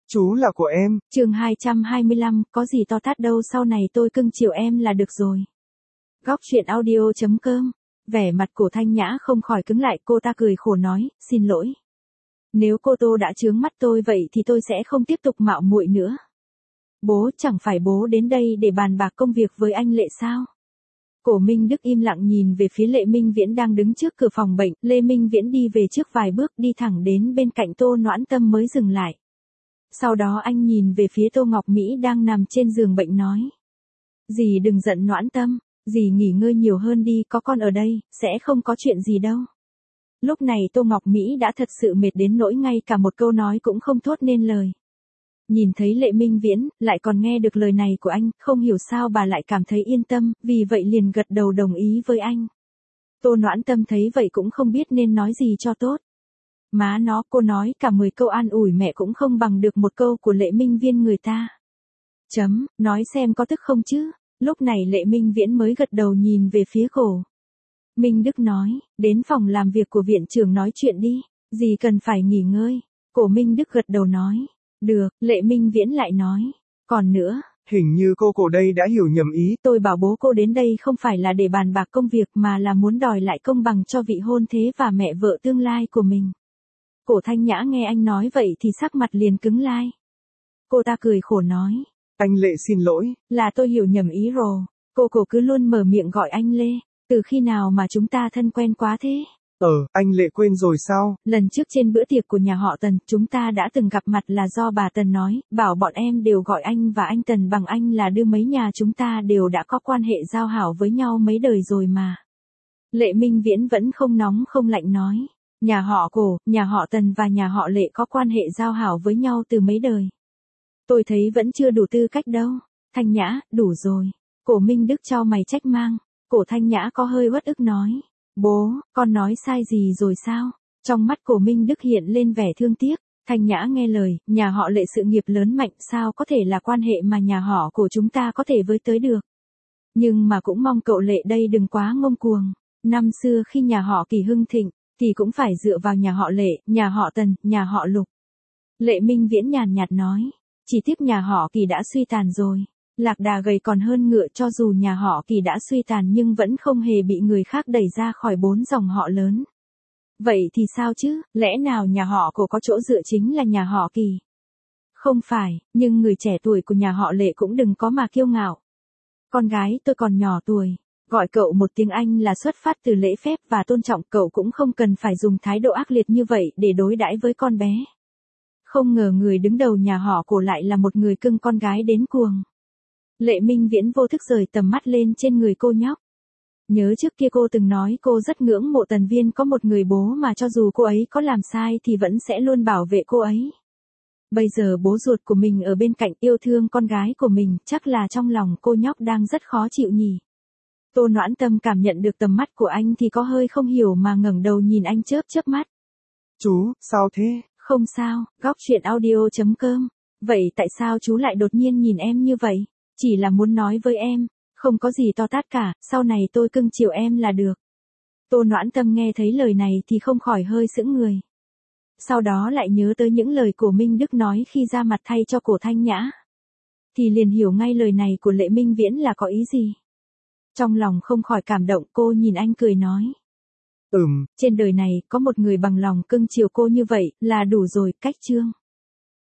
Chú là của em. Chương 225, có gì to tát đâu, sau này tôi cưng chiều em là được rồi. Góc truyện audio.com. Vẻ mặt của Thanh Nhã không khỏi cứng lại, cô ta cười khổ nói, xin lỗi. Nếu cô Tô đã chướng mắt tôi vậy thì tôi sẽ không tiếp tục mạo muội nữa. Bố, chẳng phải bố đến đây để bàn bạc công việc với anh Lệ sao? Cổ Minh Đức im lặng nhìn về phía Lệ Minh Viễn đang đứng trước cửa phòng bệnh, Lê Minh Viễn đi về trước vài bước, đi thẳng đến bên cạnh Tô Noãn Tâm mới dừng lại. Sau đó anh nhìn về phía Tô Ngọc Mỹ đang nằm trên giường bệnh nói. Dì đừng giận Noãn Tâm, dì nghỉ ngơi nhiều hơn đi, có con ở đây, sẽ không có chuyện gì đâu. Lúc này Tô Ngọc Mỹ đã thật sự mệt đến nỗi ngay cả một câu nói cũng không thốt nên lời. Nhìn thấy Lệ Minh Viễn, lại còn nghe được lời này của anh, không hiểu sao bà lại cảm thấy yên tâm, vì vậy liền gật đầu đồng ý với anh. Tô Noãn Tâm thấy vậy cũng không biết nên nói gì cho tốt. Má nó, cô nói cả 10 câu an ủi mẹ cũng không bằng được một câu của Lệ Minh Viễn người ta. Nói xem có tức không chứ? Lúc này Lệ Minh Viễn mới gật đầu nhìn về phía Cổ Minh Đức nói, đến phòng làm việc của viện trưởng nói chuyện đi, dì cần phải nghỉ ngơi. Cổ Minh Đức gật đầu nói, được. Lệ Minh Viễn lại nói, còn nữa, Hình như cô đây đã hiểu nhầm ý. tôi bảo bố cô đến đây không phải là để bàn bạc công việc mà là muốn đòi lại công bằng cho vị hôn thê và mẹ vợ tương lai của mình. Cổ Thanh Nhã nghe anh nói vậy thì sắc mặt liền cứng lai. Cô ta cười khổ nói, Anh Lệ xin lỗi. Là tôi hiểu nhầm ý rồi. Cô cứ luôn mở miệng gọi anh Lê, từ khi nào mà chúng ta thân quen quá thế? Anh Lệ quên rồi sao? Lần trước trên bữa tiệc của nhà họ Tần, chúng ta đã từng gặp mặt là do bà Tần nói, bảo bọn em đều gọi anh và anh Tần bằng anh là đưa mấy nhà chúng ta đều đã có quan hệ giao hảo với nhau mấy đời rồi mà. Lệ Minh Viễn vẫn không nóng không lạnh nói, nhà họ Cổ, nhà họ Tần và nhà họ Lệ có quan hệ giao hảo với nhau từ mấy đời. Tôi thấy vẫn chưa đủ tư cách đâu. Thanh Nhã, đủ rồi. Cổ Minh Đức chau mày trách mang. Cổ Thanh Nhã có hơi uất ức nói, bố, con nói sai gì rồi sao? Trong mắt Cổ Minh Đức hiện lên vẻ thương tiếc. Thanh Nhã nghe lời, nhà họ Lệ sự nghiệp lớn mạnh, sao có thể là quan hệ mà nhà họ Cổ chúng ta có thể với tới được. Nhưng mà cũng mong cậu Lệ đây đừng quá ngông cuồng. Năm xưa khi nhà họ Kỳ hưng thịnh, thì cũng phải dựa vào nhà họ Lệ, nhà họ Tần, nhà họ Lục. Lệ Minh Viễn nhàn nhạt nói, chỉ tiếc nhà họ Kỳ đã suy tàn rồi. Lạc đà gầy còn hơn ngựa, cho dù nhà họ Kỳ đã suy tàn nhưng vẫn không hề bị người khác đẩy ra khỏi 4 dòng họ lớn. Vậy thì sao chứ, lẽ nào nhà họ Cổ có chỗ dựa chính là nhà họ Kỳ? Không phải, nhưng người trẻ tuổi của nhà họ Lệ cũng đừng có mà kiêu ngạo. Con gái tôi còn nhỏ tuổi, gọi cậu một tiếng anh là xuất phát từ lễ phép và tôn trọng, cậu cũng không cần phải dùng thái độ ác liệt như vậy để đối đãi với con bé. Không ngờ người đứng đầu nhà họ Cổ lại là một người cưng con gái đến cuồng. Lệ Minh Viễn vô thức rời tầm mắt lên trên người cô nhóc. Nhớ trước kia cô từng nói cô rất ngưỡng mộ Tần Viên có một người bố mà cho dù cô ấy có làm sai thì vẫn sẽ luôn bảo vệ cô ấy. Bây giờ bố ruột của mình ở bên cạnh yêu thương con gái của mình, chắc là trong lòng cô nhóc đang rất khó chịu nhỉ. Tô Noãn Tâm cảm nhận được tầm mắt của anh thì có hơi không hiểu mà ngẩng đầu nhìn anh chớp chớp mắt. Chú, sao thế? Không sao, góc truyện audio.com. Vậy tại sao chú lại đột nhiên nhìn em như vậy? Chỉ là muốn nói với em, không có gì to tát cả, sau này tôi cưng chiều em là được. Tô Noãn Tâm nghe thấy lời này thì không khỏi hơi sững người. Sau đó lại nhớ tới những lời của Minh Đức nói khi ra mặt thay cho Cổ Thanh Nhã. Thì liền hiểu ngay lời này của Lệ Minh Viễn là có ý gì. Trong lòng không khỏi cảm động, cô nhìn anh cười nói. Trên đời này, có một người bằng lòng cưng chiều cô như vậy, là đủ rồi, cách chương.